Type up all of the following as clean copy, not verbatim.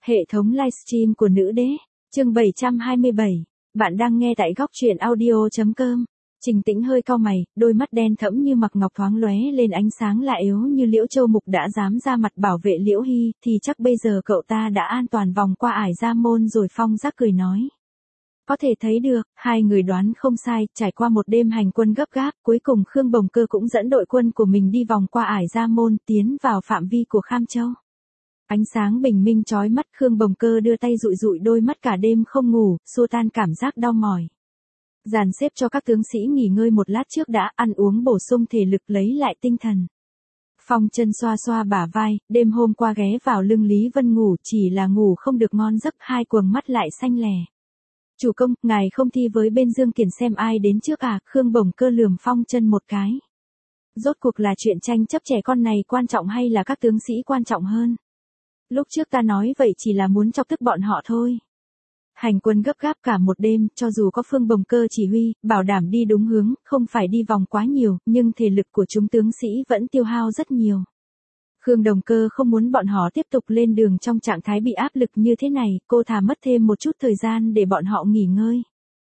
Hệ thống livestream của nữ đế, chương 727. Bạn đang nghe tại góc truyện audio.com. Trình Tĩnh hơi cau mày, đôi mắt đen thẫm như mặc ngọc thoáng lóe lên ánh sáng lạ yếu như Liễu Châu Mục đã dám ra mặt bảo vệ Liễu Hy, thì chắc bây giờ cậu ta đã an toàn vòng qua ải gia môn rồi. Phong Giác cười nói. Có thể thấy được, hai người đoán không sai, trải qua một đêm hành quân gấp gáp, cuối cùng Khương Bồng Cơ cũng dẫn đội quân của mình đi vòng qua ải gia môn, tiến vào phạm vi của Kham Châu. Ánh sáng bình minh chói mắt, Khương Bồng Cơ đưa tay dụi dụi đôi mắt cả đêm không ngủ, xua tan cảm giác đau mỏi. Dàn xếp cho các tướng sĩ nghỉ ngơi một lát trước đã, ăn uống bổ sung thể lực lấy lại tinh thần. Phong Chân xoa xoa bả vai, đêm hôm qua ghé vào lưng Lý Vân ngủ, chỉ là ngủ không được ngon giấc, hai quầng mắt lại xanh lè. Chủ công, ngài không thi với bên Dương Kiển xem ai đến trước à? Khương Bồng Cơ lườm Phong Chân một cái. Rốt cuộc là chuyện tranh chấp trẻ con này quan trọng hay là các tướng sĩ quan trọng hơn? Lúc trước ta nói vậy chỉ là muốn chọc tức bọn họ thôi. Hành quân gấp gáp cả một đêm, cho dù có Phương Bồng Cơ chỉ huy, bảo đảm đi đúng hướng, không phải đi vòng quá nhiều, nhưng thể lực của chúng tướng sĩ vẫn tiêu hao rất nhiều. Khương Đồng Cơ không muốn bọn họ tiếp tục lên đường trong trạng thái bị áp lực như thế này, cô thà mất thêm một chút thời gian để bọn họ nghỉ ngơi.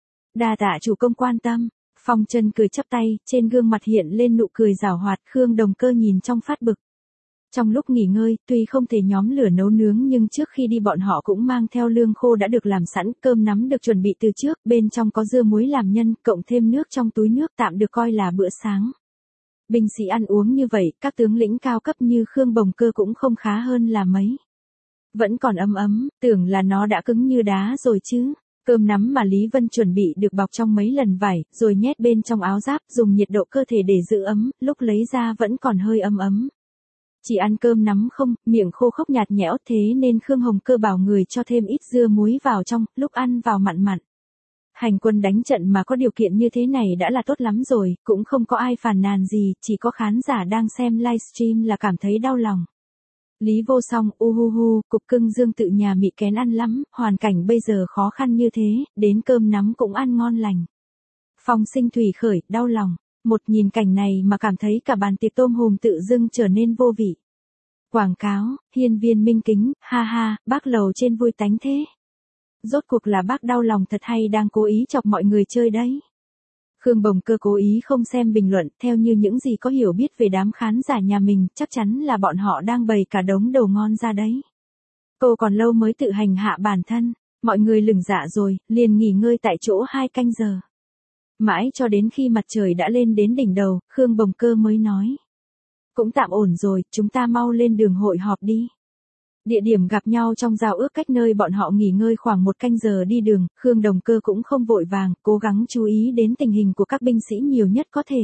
Đa tạ chủ công quan tâm. Phong Chân cười chắp tay, trên gương mặt hiện lên nụ cười giảo hoạt. Khương Đồng Cơ nhìn trong phát bực. Trong lúc nghỉ ngơi, tuy không thể nhóm lửa nấu nướng nhưng trước khi đi bọn họ cũng mang theo lương khô đã được làm sẵn, cơm nắm được chuẩn bị từ trước, bên trong có dưa muối làm nhân, cộng thêm nước trong túi nước tạm được coi là bữa sáng. Binh sĩ ăn uống như vậy, các tướng lĩnh cao cấp như Khương Bồng Cơ cũng không khá hơn là mấy. Vẫn còn ấm ấm, tưởng là nó đã cứng như đá rồi chứ. Cơm nắm mà Lý Vân chuẩn bị được bọc trong mấy lần vải, rồi nhét bên trong áo giáp, dùng nhiệt độ cơ thể để giữ ấm, lúc lấy ra vẫn còn hơi ấm ấm. Chỉ ăn cơm nắm không, miệng khô khốc nhạt nhẽo, thế nên Khương Hồng Cơ bảo người cho thêm ít dưa muối vào trong, lúc ăn vào mặn mặn. Hành quân đánh trận mà có điều kiện như thế này đã là tốt lắm rồi, cũng không có ai phàn nàn gì, chỉ có khán giả đang xem livestream là cảm thấy đau lòng. Lý Vô Song, cục cưng Dương tự nhà mị kén ăn lắm, hoàn cảnh bây giờ khó khăn như thế, đến cơm nắm cũng ăn ngon lành. Phong Sinh Thủy khởi, đau lòng. Một nhìn cảnh này mà cảm thấy cả bàn tiệc tôm hùm tự dưng trở nên vô vị. Quảng cáo, hiên viên minh kính, ha ha, bác lầu trên vui tánh thế. Rốt cuộc là bác đau lòng thật hay đang cố ý chọc mọi người chơi đấy? Khương Bồng Cơ cố ý không xem bình luận, theo như những gì có hiểu biết về đám khán giả nhà mình, chắc chắn là bọn họ đang bày cả đống đồ ngon ra đấy. Cô còn lâu mới tự hành hạ bản thân, mọi người lửng dạ rồi, liền nghỉ ngơi tại chỗ 2 canh giờ. Mãi cho đến khi mặt trời đã lên đến đỉnh đầu, Khương Bồng Cơ mới nói. Cũng tạm ổn rồi, chúng ta mau lên đường hội họp đi. Địa điểm gặp nhau trong giao ước cách nơi bọn họ nghỉ ngơi khoảng 1 canh giờ đi đường, Khương Đồng Cơ cũng không vội vàng, cố gắng chú ý đến tình hình của các binh sĩ nhiều nhất có thể.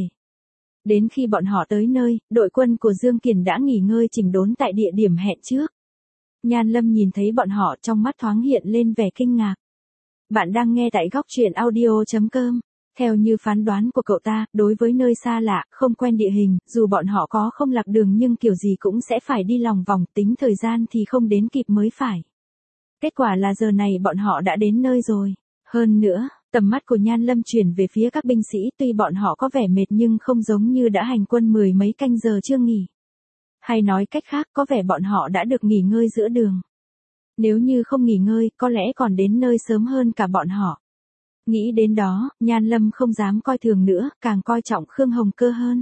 Đến khi bọn họ tới nơi, đội quân của Dương Kiển đã nghỉ ngơi chỉnh đốn tại địa điểm hẹn trước. Nhan Lâm nhìn thấy bọn họ trong mắt thoáng hiện lên vẻ kinh ngạc. Bạn đang nghe tại góc truyện audio.com. Theo như phán đoán của cậu ta, đối với nơi xa lạ, không quen địa hình, dù bọn họ có không lạc đường nhưng kiểu gì cũng sẽ phải đi lòng vòng, tính thời gian thì không đến kịp mới phải. Kết quả là giờ này bọn họ đã đến nơi rồi. Hơn nữa, tầm mắt của Nhan Lâm chuyển về phía các binh sĩ, tuy bọn họ có vẻ mệt nhưng không giống như đã hành quân 10 mấy canh giờ chưa nghỉ. Hay nói cách khác, có vẻ bọn họ đã được nghỉ ngơi giữa đường. Nếu như không nghỉ ngơi, có lẽ còn đến nơi sớm hơn cả bọn họ. Nghĩ đến đó, Nhan Lâm không dám coi thường nữa, càng coi trọng Khương Hồng Cơ hơn.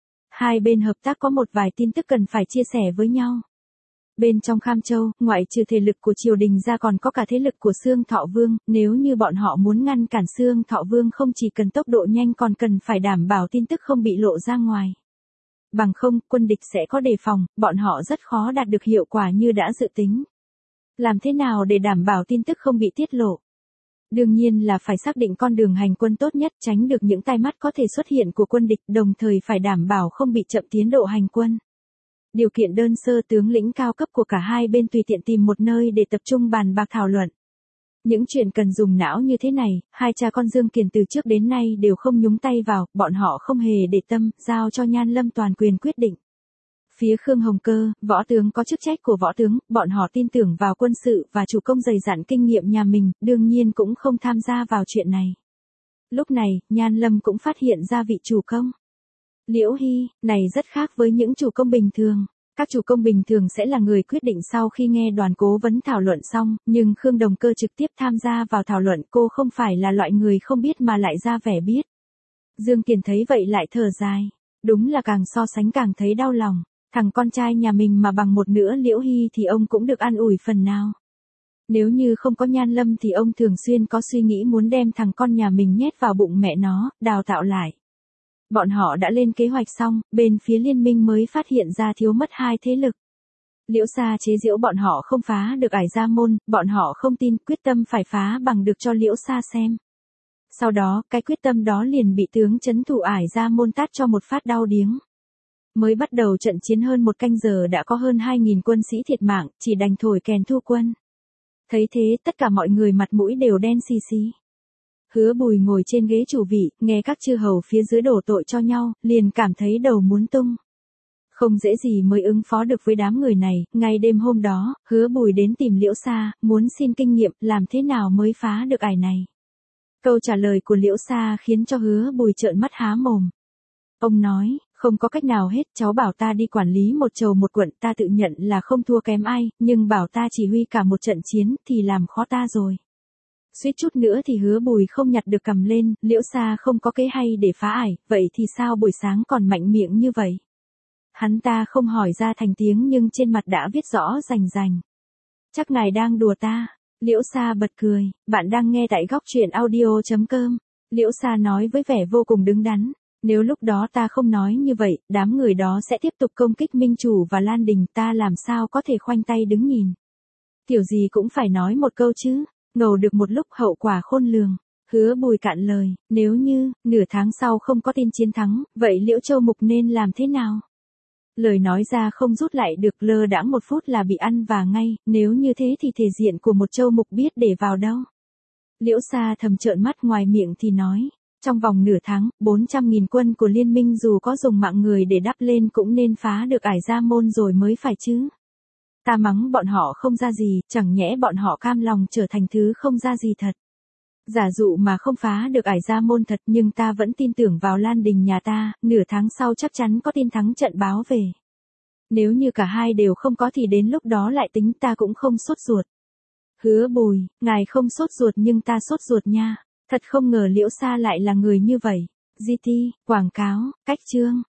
Hai bên hợp tác có một vài tin tức cần phải chia sẻ với nhau. Bên trong Kham Châu, ngoại trừ thể lực của triều đình ra còn có cả thế lực của Xương Thọ Vương, nếu như bọn họ muốn ngăn cản Xương Thọ Vương không chỉ cần tốc độ nhanh còn cần phải đảm bảo tin tức không bị lộ ra ngoài. Bằng không, quân địch sẽ có đề phòng, bọn họ rất khó đạt được hiệu quả như đã dự tính. Làm thế nào để đảm bảo tin tức không bị tiết lộ? Đương nhiên là phải xác định con đường hành quân tốt nhất, tránh được những tai mắt có thể xuất hiện của quân địch, đồng thời phải đảm bảo không bị chậm tiến độ hành quân. Điều kiện đơn sơ, tướng lĩnh cao cấp của cả hai bên tùy tiện tìm một nơi để tập trung bàn bạc thảo luận. Những chuyện cần dùng não như thế này, hai cha con Dương Kiền từ trước đến nay đều không nhúng tay vào, bọn họ không hề để tâm, giao cho Nhan Lâm toàn quyền quyết định. Phía Khương Hồng Cơ, võ tướng có chức trách của võ tướng, bọn họ tin tưởng vào quân sự và chủ công dày dặn kinh nghiệm nhà mình, đương nhiên cũng không tham gia vào chuyện này. Lúc này, Nhan Lâm cũng phát hiện ra vị chủ công. Liễu Hy, này rất khác với những chủ công bình thường. Các chủ công bình thường sẽ là người quyết định sau khi nghe đoàn cố vấn thảo luận xong, nhưng Khương Đồng Cơ trực tiếp tham gia vào thảo luận, cô không phải là loại người không biết mà lại ra vẻ biết. Dương Kiền thấy vậy lại thở dài. Đúng là càng so sánh càng thấy đau lòng. Thằng con trai nhà mình mà bằng một nửa Liễu Hy thì ông cũng được an ủi phần nào. Nếu như không có Nhan Lâm thì ông thường xuyên có suy nghĩ muốn đem thằng con nhà mình nhét vào bụng mẹ nó, đào tạo lại. Bọn họ đã lên kế hoạch xong, bên phía liên minh mới phát hiện ra thiếu mất hai thế lực. Liễu Sa chế giễu bọn họ không phá được Ải Gia Môn, bọn họ không tin, quyết tâm phải phá bằng được cho Liễu Sa xem. Sau đó, cái quyết tâm đó liền bị tướng trấn thủ Ải Gia Môn tát cho một phát đau điếng. Mới bắt đầu trận chiến hơn một canh giờ đã có hơn 2.000 quân sĩ thiệt mạng, chỉ đành thổi kèn thu quân. Thấy thế, tất cả mọi người mặt mũi đều đen xì xì. Hứa Bùi ngồi trên ghế chủ vị, nghe các chư hầu phía dưới đổ tội cho nhau, liền cảm thấy đầu muốn tung. Không dễ gì mới ứng phó được với đám người này, ngay đêm hôm đó, Hứa Bùi đến tìm Liễu Sa, muốn xin kinh nghiệm, làm thế nào mới phá được ải này. Câu trả lời của Liễu Sa khiến cho Hứa Bùi trợn mắt há mồm. Ông nói, không có cách nào hết, cháu bảo ta đi quản lý một chầu một quận, ta tự nhận là không thua kém ai, nhưng bảo ta chỉ huy cả một trận chiến thì làm khó ta rồi. Suýt chút nữa thì Hứa Bùi không nhặt được cầm lên, Liễu Sa không có kế hay để phá ải, vậy thì sao buổi sáng còn mạnh miệng như vậy? Hắn ta không hỏi ra thành tiếng nhưng trên mặt đã viết rõ rành rành. Chắc ngài đang đùa ta. Liễu Sa bật cười, bạn đang nghe tại góc truyện audio.com. Liễu Sa nói với vẻ vô cùng đứng đắn. Nếu lúc đó ta không nói như vậy, đám người đó sẽ tiếp tục công kích Minh Chủ và Lan Đình, ta làm sao có thể khoanh tay đứng nhìn. Kiểu gì cũng phải nói một câu chứ, ngầu được một lúc hậu quả khôn lường. Hứa Bùi cạn lời, nếu như, nửa tháng sau không có tin chiến thắng, vậy Liễu Châu Mục nên làm thế nào? Lời nói ra không rút lại được, lơ đãng một phút là bị ăn và ngay, nếu như thế thì thể diện của một Châu Mục biết để vào đâu. Liễu Sa thầm trợn mắt, ngoài miệng thì nói, trong vòng nửa tháng, 400.000 quân của liên minh dù có dùng mạng người để đắp lên cũng nên phá được Ải Gia Môn rồi mới phải chứ. Ta mắng bọn họ không ra gì, chẳng nhẽ bọn họ cam lòng trở thành thứ không ra gì thật. Giả dụ mà không phá được Ải Gia Môn thật, nhưng ta vẫn tin tưởng vào Lan Đình nhà ta, nửa tháng sau chắc chắn có tin thắng trận báo về. Nếu như cả hai đều không có thì đến lúc đó lại tính, ta cũng không sốt ruột. Hứa Bùi, ngài không sốt ruột nhưng ta sốt ruột nha. Thật không ngờ Liễu Sa lại là người như vậy. GT, quảng cáo, cách chương.